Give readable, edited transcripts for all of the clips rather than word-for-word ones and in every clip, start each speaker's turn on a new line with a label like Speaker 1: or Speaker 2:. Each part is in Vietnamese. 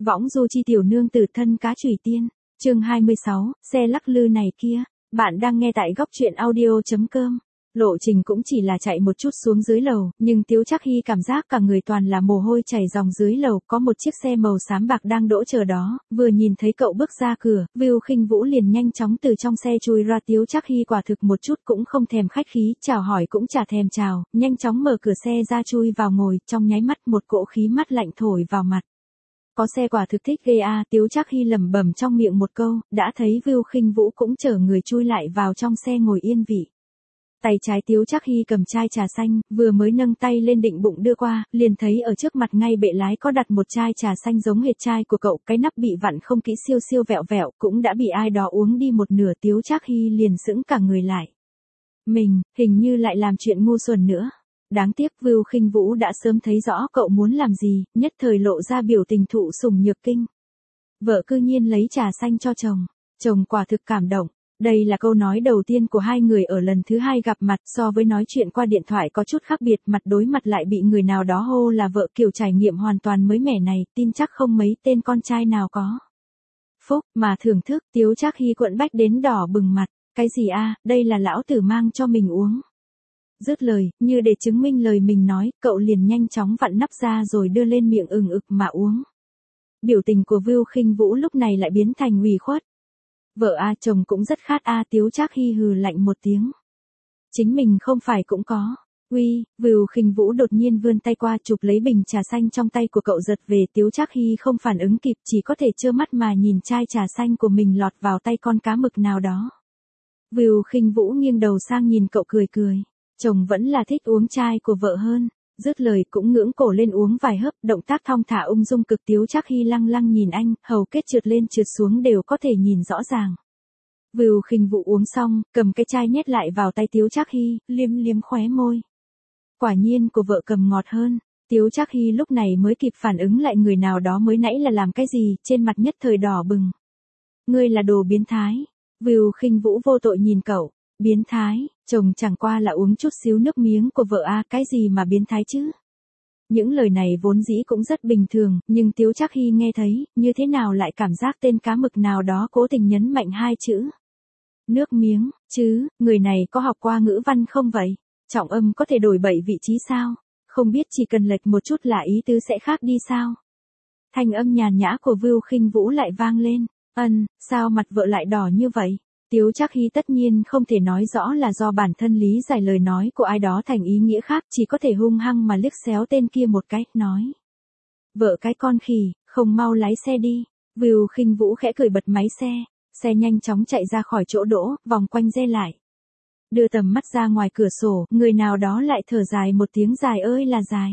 Speaker 1: Võng du chi tiểu nương tử thân cá chủy tiên, chương 26, xe lắc lư này kia. Bạn đang nghe tại góc truyện audio.com. Lộ trình cũng chỉ là chạy một chút xuống dưới lầu, nhưng Tiếu Trác Hy cảm giác cả người toàn là mồ hôi chảy ròng. Dưới lầu có một chiếc xe màu xám bạc đang đỗ chờ đó, vừa nhìn thấy cậu bước ra cửa, Vưu Khinh Vũ liền nhanh chóng từ trong xe chui ra. Tiếu Trác Hy quả thực một chút cũng không thèm khách khí, chào hỏi cũng chả thèm chào, nhanh chóng mở cửa xe ra chui vào ngồi, trong nháy mắt một cỗ khí mát lạnh thổi vào mặt. Có xe quả thực thích ghê a, Tiếu Trác Hy lẩm bẩm trong miệng một câu, đã thấy Vưu Khinh Vũ cũng chở người chui lại vào trong xe ngồi yên vị. Tay trái Tiếu Trác Hy cầm chai trà xanh, vừa mới nâng tay lên định bụng đưa qua, liền thấy ở trước mặt ngay bệ lái có đặt một chai trà xanh giống hệt chai của cậu, cái nắp bị vặn không kỹ, siêu siêu vẹo vẹo, cũng đã bị ai đó uống đi một nửa. Tiếu Trác Hy liền sững cả người lại. Mình, hình như lại làm chuyện ngu xuẩn nữa. Đáng tiếc Vưu Khinh Vũ đã sớm thấy rõ cậu muốn làm gì, nhất thời lộ ra biểu tình thụ sủng nhược kinh. Vợ cư nhiên lấy trà xanh cho chồng, chồng quả thực cảm động. Đây là câu nói đầu tiên của hai người ở lần thứ hai gặp mặt, so với nói chuyện qua điện thoại có chút khác biệt, mặt đối mặt lại bị người nào đó hô là vợ, kiểu trải nghiệm hoàn toàn mới mẻ này, tin chắc không mấy tên con trai nào có. Phúc, mà thưởng thức, Tiếu Trác Hy quẫn bách đến đỏ bừng mặt, cái gì a, đây là lão tử mang cho mình uống. Dứt lời, như để chứng minh lời mình nói, cậu liền nhanh chóng vặn nắp ra rồi đưa lên miệng ực mà uống. Biểu tình của Vưu Khinh Vũ lúc này lại biến thành ủy khuất. Vợ a, chồng cũng rất khát a, Tiếu Trác Hy hừ lạnh một tiếng. Chính mình không phải cũng có. Uy, Vưu Khinh Vũ đột nhiên vươn tay qua chụp lấy bình trà xanh trong tay của cậu giật về. Tiếu Trác Hy không phản ứng kịp, chỉ có thể trơ mắt mà nhìn chai trà xanh của mình lọt vào tay con cá mực nào đó. Vưu Khinh Vũ nghiêng đầu sang nhìn cậu cười cười. Chồng vẫn là thích uống chai của vợ hơn. Dứt lời cũng ngưỡng cổ lên uống vài hớp, động tác thong thả ung dung cực. Tiếu Trác Hy lăng lăng nhìn anh, hầu kết trượt lên trượt xuống đều có thể nhìn rõ ràng. Vưu Khinh Vũ uống xong, cầm cái chai nhét lại vào tay Tiếu Trác Hy, liếm liếm khóe môi. Quả nhiên của vợ cầm ngọt hơn. Tiếu Trác Hy lúc này mới kịp phản ứng lại người nào đó mới nãy là làm cái gì, trên mặt nhất thời đỏ bừng. Ngươi là đồ biến thái. Vưu Khinh Vũ vô tội nhìn cậu. Biến thái, chồng chẳng qua là uống chút xíu nước miếng của vợ a, cái gì mà biến thái chứ? Những lời này vốn dĩ cũng rất bình thường, nhưng Tiếu Trác Hy nghe thấy, như thế nào lại cảm giác tên cá mực nào đó cố tình nhấn mạnh hai chữ. Nước miếng, chứ, người này có học qua ngữ văn không vậy? Trọng âm có thể đổi 7 vị trí sao? Không biết chỉ cần lệch một chút là ý tứ sẽ khác đi sao? Thanh âm nhàn nhã của Vưu Khinh Vũ lại vang lên. Sao mặt vợ lại đỏ như vậy? Tiếu Trác Hy tất nhiên không thể nói rõ là do bản thân lý giải lời nói của ai đó thành ý nghĩa khác, chỉ có thể hung hăng mà liếc xéo tên kia một cái, nói. Vợ cái con khỉ, không mau lái xe đi. Vưu Khinh Vũ khẽ cười bật máy xe, xe nhanh chóng chạy ra khỏi chỗ đỗ, vòng quanh re lại. Đưa tầm mắt ra ngoài cửa sổ, người nào đó lại thở dài một tiếng dài ơi là dài.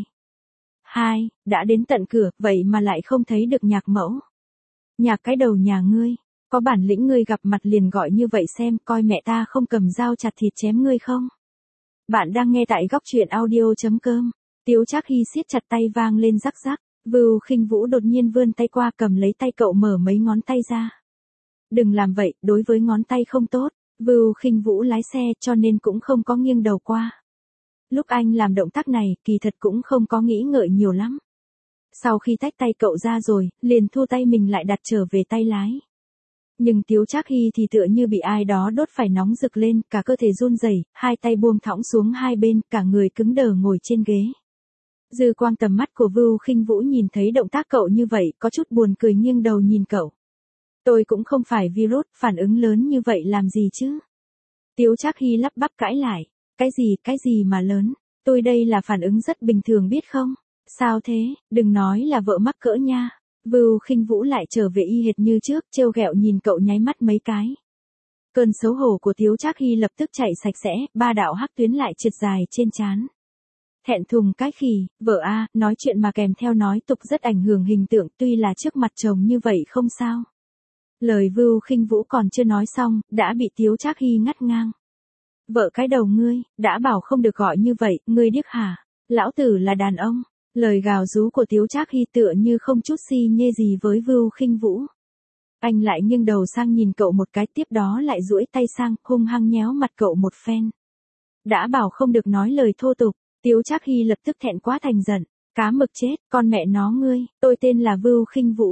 Speaker 1: Đã đến tận cửa, vậy mà lại không thấy được Nhạc mẫu. Nhạc cái đầu nhà ngươi. Có bản lĩnh ngươi gặp mặt liền gọi như vậy xem, coi mẹ ta không cầm dao chặt thịt chém ngươi không? Bạn đang nghe tại góc truyện audio.com. Tiếu Trác Hy siết chặt tay vang lên rắc rắc. Vưu Khinh Vũ đột nhiên vươn tay qua cầm lấy tay cậu, mở mấy ngón tay ra. Đừng làm vậy, đối với ngón tay không tốt. Vưu Khinh Vũ lái xe cho nên cũng không có nghiêng đầu qua. Lúc anh làm động tác này, kỳ thật cũng không có nghĩ ngợi nhiều lắm. Sau khi tách tay cậu ra rồi, liền thu tay mình lại đặt trở về tay lái. Nhưng Tiếu Trác Hy thì tựa như bị ai đó đốt phải nóng rực lên, cả cơ thể run rẩy, hai tay buông thõng xuống hai bên, cả người cứng đờ ngồi trên ghế. Dư quang tầm mắt của Vưu Khinh Vũ nhìn thấy động tác cậu như vậy, có chút buồn cười nghiêng đầu nhìn cậu. Tôi cũng không phải virus, phản ứng lớn như vậy làm gì chứ? Tiếu Trác Hy lắp bắp cãi lại. Cái gì mà lớn? Tôi đây là phản ứng rất bình thường biết không? Sao thế, đừng nói là vợ mắc cỡ nha. Vưu Khinh Vũ lại trở về y hệt như trước, trêu ghẹo nhìn cậu nháy mắt mấy cái. Cơn xấu hổ của Tiếu Trác Hy lập tức chạy sạch sẽ, ba đạo hắc tuyến lại trượt dài trên trán. Thẹn thùng cái khỉ, vợ a, nói chuyện mà kèm theo nói tục rất ảnh hưởng hình tượng, tuy là trước mặt chồng như vậy không sao. Lời Vưu Khinh Vũ còn chưa nói xong, đã bị Tiếu Trác Hy ngắt ngang. Vợ cái đầu ngươi, đã bảo không được gọi như vậy, ngươi điếc hả? Lão tử là đàn ông. Lời gào rú của Tiếu Trác Hy tựa như không chút si nhê gì với Vưu Khinh Vũ. Anh lại nghiêng đầu sang nhìn cậu một cái, tiếp đó lại duỗi tay sang, hung hăng nhéo mặt cậu một phen. Đã bảo không được nói lời thô tục, Tiếu Trác Hy lập tức thẹn quá thành giận. Cá mực chết, con mẹ nó ngươi, tôi tên là Vưu Khinh Vũ.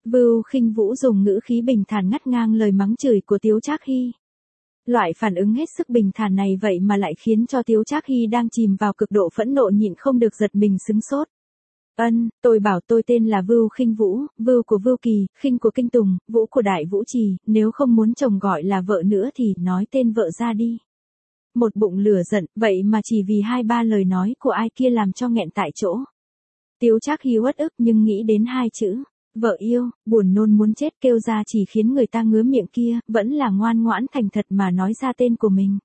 Speaker 1: Vưu Khinh Vũ dùng ngữ khí bình thản ngắt ngang lời mắng chửi của Tiếu Trác Hy. Loại phản ứng hết sức bình thản này vậy mà lại khiến cho Tiếu Trác Hy đang chìm vào cực độ phẫn nộ nhịn không được giật mình sững sốt. Tôi bảo tôi tên là Vưu Khinh Vũ, Vưu của Vưu Kỳ, Khinh của Kinh Tùng, Vũ của Đại Vũ Trì, nếu không muốn chồng gọi là vợ nữa thì nói tên vợ ra đi. Một bụng lửa giận, vậy mà chỉ vì 2-3 lời nói của ai kia làm cho nghẹn tại chỗ. Tiếu Trác Hy uất ức nhưng nghĩ đến 2 chữ, vợ yêu, buồn nôn muốn chết kêu ra chỉ khiến người ta ngứa miệng kia, vẫn là ngoan ngoãn thành thật mà nói ra tên của mình.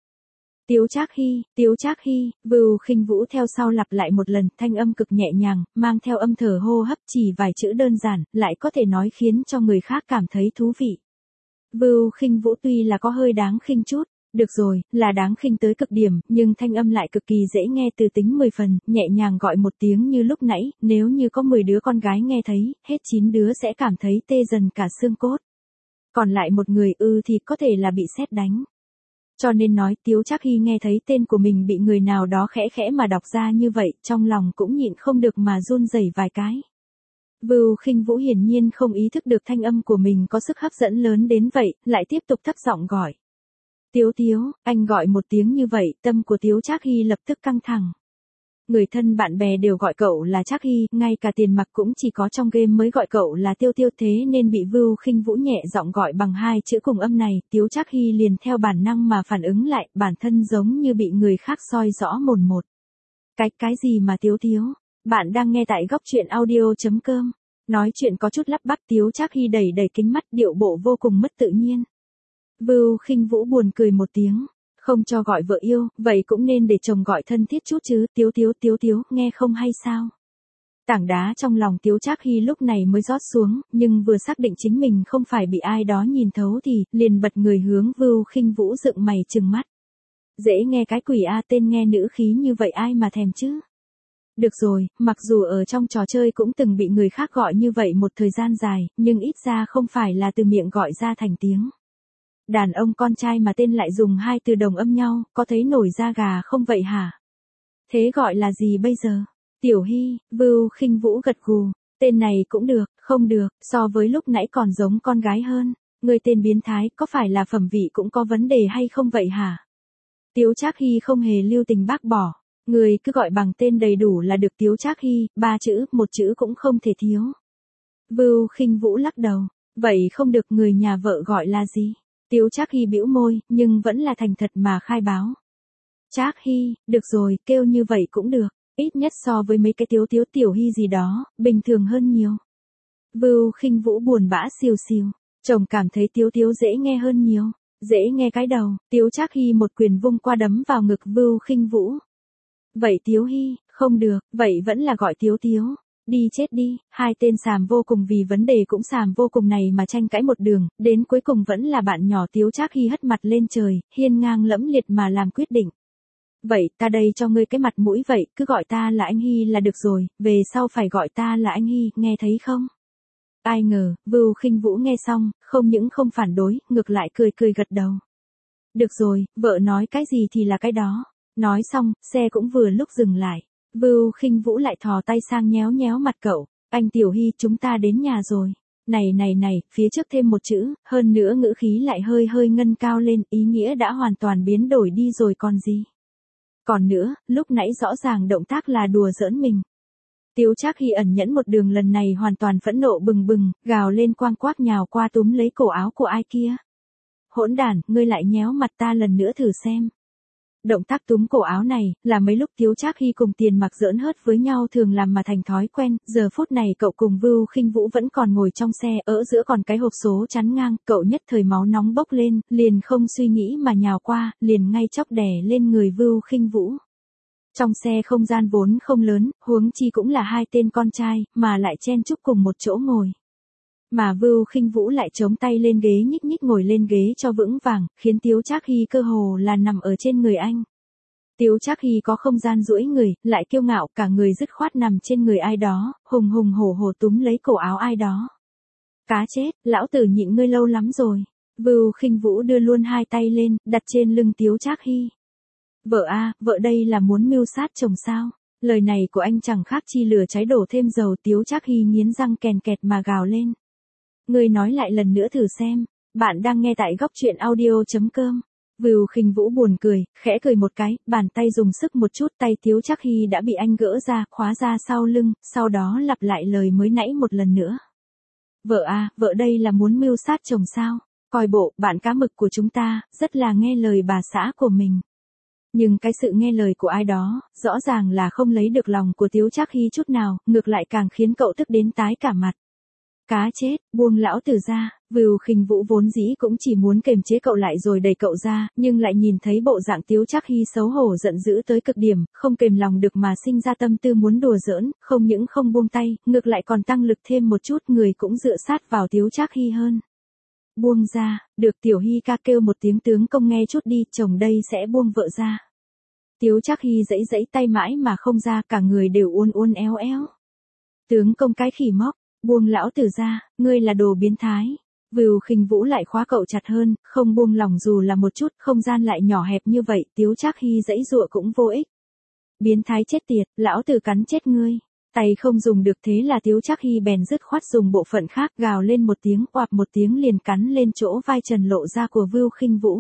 Speaker 1: Tiếu Trác Hy, Vưu Khinh Vũ theo sau lặp lại một lần, thanh âm cực nhẹ nhàng, mang theo âm thở hô hấp chỉ vài chữ đơn giản, lại có thể nói khiến cho người khác cảm thấy thú vị. Vưu Khinh Vũ tuy là có hơi đáng khinh chút, được rồi, là đáng khinh tới cực điểm, nhưng thanh âm lại cực kỳ dễ nghe từ tính 10 phần, nhẹ nhàng gọi một tiếng như lúc nãy, nếu như có 10 đứa con gái nghe thấy, hết 9 đứa sẽ cảm thấy tê dần cả xương cốt. Còn lại một người thì có thể là bị sét đánh. Cho nên nói Tiếu Trác Hy nghe thấy tên của mình bị người nào đó khẽ khẽ mà đọc ra như vậy, trong lòng cũng nhịn không được mà run rẩy vài cái. Vưu Khinh Vũ hiển nhiên không ý thức được thanh âm của mình có sức hấp dẫn lớn đến vậy, lại tiếp tục thấp giọng gọi. Tiếu, anh gọi một tiếng như vậy, tâm của Tiếu Trác Hy lập tức căng thẳng. Người thân bạn bè đều gọi cậu là Trác Hy, ngay cả Tiền Mặc cũng chỉ có trong game mới gọi cậu là Tiêu, thế nên bị Vưu Khinh Vũ nhẹ giọng gọi bằng 2 chữ cùng âm này, Tiếu Trác Hy liền theo bản năng mà phản ứng lại, bản thân giống như bị người khác soi rõ mồn một. Cái gì mà Tiếu? Bạn đang nghe tại góc truyện audio.com. Nói chuyện có chút lắp bắp, Tiếu Trác Hy đẩy kính mắt, điệu bộ vô cùng mất tự nhiên. Vưu Khinh Vũ buồn cười một tiếng. Không cho gọi vợ yêu, vậy cũng nên để chồng gọi thân thiết chút chứ, Tiếu, nghe không hay sao? Tảng đá trong lòng Tiếu Trác Hy lúc này mới rót xuống, nhưng vừa xác định chính mình không phải bị ai đó nhìn thấu thì, liền bật người hướng Vưu Khinh Vũ dựng mày trừng mắt. Dễ nghe cái quỷ tên nghe nữ khí như vậy ai mà thèm chứ? Được rồi, mặc dù ở trong trò chơi cũng từng bị người khác gọi như vậy một thời gian dài, nhưng ít ra không phải là từ miệng gọi ra thành tiếng. Đàn ông con trai mà tên lại dùng 2 từ đồng âm nhau, có thấy nổi da gà không vậy hả? Thế gọi là gì bây giờ? Tiểu Hy, Vưu Khinh Vũ gật gù, tên này cũng được, không được, so với lúc nãy còn giống con gái hơn. Người tên biến thái, có phải là phẩm vị cũng có vấn đề hay không vậy hả? Tiếu Trác Hy không hề lưu tình bác bỏ, người cứ gọi bằng tên đầy đủ là được Tiếu Trác Hy, 3 chữ, 1 chữ cũng không thể thiếu. Vưu Khinh Vũ lắc đầu, vậy không được người nhà vợ gọi là gì? Tiếu Trác Hy bĩu môi, nhưng vẫn là thành thật mà khai báo. Trác Hy, được rồi, kêu như vậy cũng được, ít nhất so với mấy cái Tiểu Hy gì đó, bình thường hơn nhiều. Vưu Khinh Vũ buồn bã xìu, chồng cảm thấy Tiếu dễ nghe hơn nhiều, dễ nghe cái đầu, Tiếu Trác Hy một quyền vung qua đấm vào ngực Vưu Khinh Vũ. Vậy Tiếu Hy, không được, vậy vẫn là gọi Tiếu. Đi chết đi, 2 tên xàm vô cùng vì vấn đề cũng xàm vô cùng này mà tranh cãi một đường, đến cuối cùng vẫn là bạn nhỏ Tiếu Trác Hy hất mặt lên trời, hiên ngang lẫm liệt mà làm quyết định. Vậy ta đây cho ngươi cái mặt mũi vậy, cứ gọi ta là anh Hy là được rồi, về sau phải gọi ta là anh Hy, nghe thấy không? Ai ngờ, Vưu Khinh Vũ nghe xong, không những không phản đối, ngược lại cười gật đầu. Được rồi, vợ nói cái gì thì là cái đó. Nói xong, xe cũng vừa lúc dừng lại. Vưu Khinh Vũ lại thò tay sang nhéo mặt cậu, anh Tiểu Hy chúng ta đến nhà rồi. Này, phía trước thêm một chữ, hơn nữa ngữ khí lại hơi ngân cao lên, ý nghĩa đã hoàn toàn biến đổi đi rồi còn gì. Còn nữa, lúc nãy rõ ràng động tác là đùa giỡn mình. Tiếu Trác Hy ẩn nhẫn một đường lần này hoàn toàn phẫn nộ bừng, gào lên quang quác nhào qua túm lấy cổ áo của ai kia. Hỗn đản, ngươi lại nhéo mặt ta lần nữa thử xem. Động tác túm cổ áo này, là mấy lúc Tiếu Trác Hy cùng Tiền Mặc giỡn hớt với nhau thường làm mà thành thói quen, giờ phút này cậu cùng Vưu Khinh Vũ vẫn còn ngồi trong xe, ở giữa còn cái hộp số chắn ngang, cậu nhất thời máu nóng bốc lên, liền không suy nghĩ mà nhào qua, liền ngay chóc đè lên người Vưu Khinh Vũ. Trong xe không gian vốn không lớn, huống chi cũng là 2 tên con trai, mà lại chen chúc cùng một chỗ ngồi. Mà Vưu Khinh Vũ lại chống tay lên ghế nhích ngồi lên ghế cho vững vàng, khiến Tiếu Trác Hy cơ hồ là nằm ở trên người anh. Tiếu Trác Hy có không gian duỗi người, lại kiêu ngạo, cả người dứt khoát nằm trên người ai đó, hùng hổ túm lấy cổ áo ai đó. Cá chết, lão tử nhịn ngươi lâu lắm rồi. Vưu Khinh Vũ đưa luôn 2 tay lên, đặt trên lưng Tiếu Trác Hy. Vợ vợ đây là muốn mưu sát chồng sao? Lời này của anh chẳng khác chi lửa cháy đổ thêm dầu, Tiếu Trác Hy nghiến răng kèn kẹt mà gào lên. Ngươi nói lại lần nữa thử xem. Bạn đang nghe tại góc truyện audio.com. Vưu Khinh Vũ buồn cười, khẽ cười một cái, bàn tay dùng sức một chút, tay Tiếu Trác Hy đã bị anh gỡ ra, khóa ra sau lưng, sau đó lặp lại lời mới nãy một lần nữa. Vợ à, vợ đây là muốn mưu sát chồng sao? Coi bộ, bạn cá mực của chúng ta, rất là nghe lời bà xã của mình. Nhưng cái sự nghe lời của ai đó, rõ ràng là không lấy được lòng của Tiếu Trác Hy chút nào, ngược lại càng khiến cậu tức đến tái cả mặt. Cá chết, buông lão tử ra. Vưu Khinh Vũ vốn dĩ cũng chỉ muốn kềm chế cậu lại rồi đẩy cậu ra, nhưng lại nhìn thấy bộ dạng Tiếu Trác Hy xấu hổ giận dữ tới cực điểm, không kềm lòng được mà sinh ra tâm tư muốn đùa giỡn, không những không buông tay, ngược lại còn tăng lực thêm một chút, người cũng dựa sát vào Tiếu Trác Hy hơn. Buông ra, được Tiểu Hy ca kêu một tiếng tướng công nghe chút đi, chồng đây sẽ buông vợ ra. Tiếu Trác Hy giãy giãy tay mãi mà không ra, cả người đều uốn uốn éo éo. Tướng công cái khỉ móc, buông lão tử ra, ngươi là đồ biến thái. Vưu Khinh Vũ lại khóa cậu chặt hơn, không buông lòng dù là một chút, không gian lại nhỏ hẹp như vậy, Tiếu Trác Hy giãy giụa cũng vô ích. Biến thái chết tiệt, lão tử cắn chết ngươi. Tay không dùng được, thế là Tiếu Trác Hy bèn dứt khoát dùng bộ phận khác, gào lên một tiếng, oạp một tiếng liền cắn lên chỗ vai trần lộ ra của Vưu Khinh Vũ.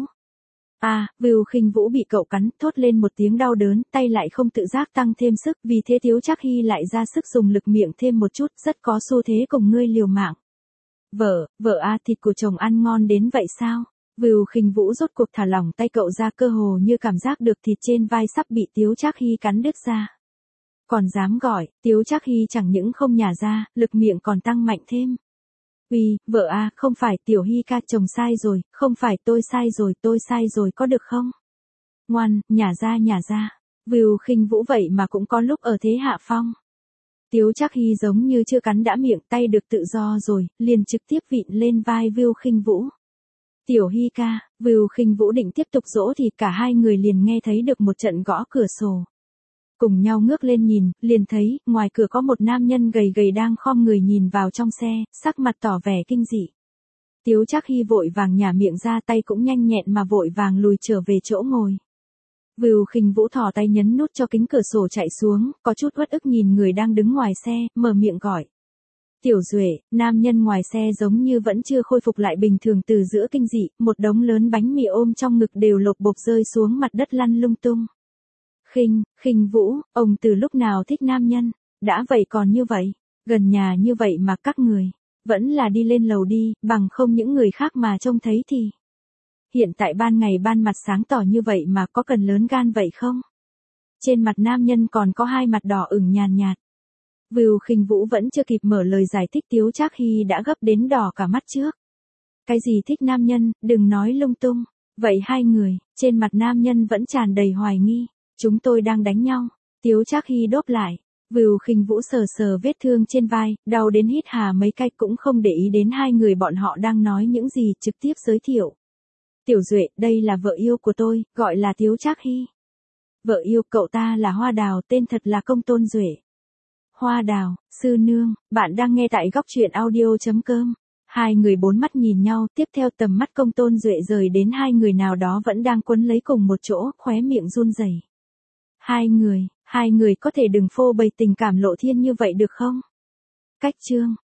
Speaker 1: Vưu Khinh Vũ bị cậu cắn, thốt lên một tiếng đau đớn, tay lại không tự giác tăng thêm sức, vì thế Tiếu Trác Hy lại ra sức dùng lực miệng thêm một chút, rất có xu thế cùng ngươi liều mạng. Vợ thịt của chồng ăn ngon đến vậy sao? Vưu Khinh Vũ rốt cuộc thả lỏng tay cậu ra, cơ hồ như cảm giác được thịt trên vai sắp bị Tiếu Trác Hy cắn đứt ra. Còn dám gọi, Tiếu Trác Hy chẳng những không nhả ra, lực miệng còn tăng mạnh thêm. Vợ không phải Tiểu Hy ca, chồng sai rồi, không phải tôi sai rồi có được không? Ngoan, nhả ra. Vưu Khinh Vũ vậy mà cũng có lúc ở thế hạ phong. Tiếu Trác Hy giống như chưa cắn đã miệng, tay được tự do rồi, liền trực tiếp vịn lên vai Vưu Khinh Vũ. Tiểu Hy ca, Vưu Khinh Vũ định tiếp tục dỗ thì cả hai người liền nghe thấy được một trận gõ cửa sổ. Cùng nhau ngước lên nhìn, liền thấy, ngoài cửa có một nam nhân gầy gầy đang khom người nhìn vào trong xe, sắc mặt tỏ vẻ kinh dị. Tiếu Trác Hy vội vàng nhả miệng ra, tay cũng nhanh nhẹn mà vội vàng lùi trở về chỗ ngồi. Vưu Khinh Vũ thò tay nhấn nút cho kính cửa sổ chạy xuống, có chút uất ức nhìn người đang đứng ngoài xe, mở miệng gọi. Tiểu Duệ, nam nhân ngoài xe giống như vẫn chưa khôi phục lại bình thường từ giữa kinh dị, một đống lớn bánh mì ôm trong ngực đều lộc bộc rơi xuống mặt đất lăn lung tung. Khinh Vũ, ông từ lúc nào thích nam nhân, đã vậy còn như vậy, gần nhà như vậy mà các người, vẫn là đi lên lầu đi, bằng không những người khác mà trông thấy thì. Hiện tại ban ngày ban mặt sáng tỏ như vậy mà có cần lớn gan vậy không? Trên mặt nam nhân còn có hai mặt đỏ ửng nhàn nhạt. Vưu Khinh Vũ vẫn chưa kịp mở lời giải thích, Tiếu Trác Hy đã gấp đến đỏ cả mắt trước. Cái gì thích nam nhân, đừng nói lung tung. Vậy hai người, trên mặt nam nhân vẫn tràn đầy hoài nghi. Chúng tôi đang đánh nhau. Tiếu Trác Hy đốp lại. Vưu Khinh Vũ sờ sờ vết thương trên vai, đau đến hít hà mấy cái, cũng không để ý đến hai người bọn họ đang nói những gì, trực tiếp giới thiệu. Tiểu Duệ, đây là vợ yêu của tôi, gọi là Tiếu Trác Hy. Vợ yêu cậu ta là Hoa Đào, tên thật là Công Tôn Duệ. Hoa Đào, sư nương, bạn đang nghe tại góc truyện audio.com. Hai người bốn mắt nhìn nhau, tiếp theo tầm mắt Công Tôn Duệ rời đến hai người nào đó vẫn đang quấn lấy cùng một chỗ, khóe miệng run rẩy. Hai người có thể đừng phô bày tình cảm lộ thiên như vậy được không? Cách chương.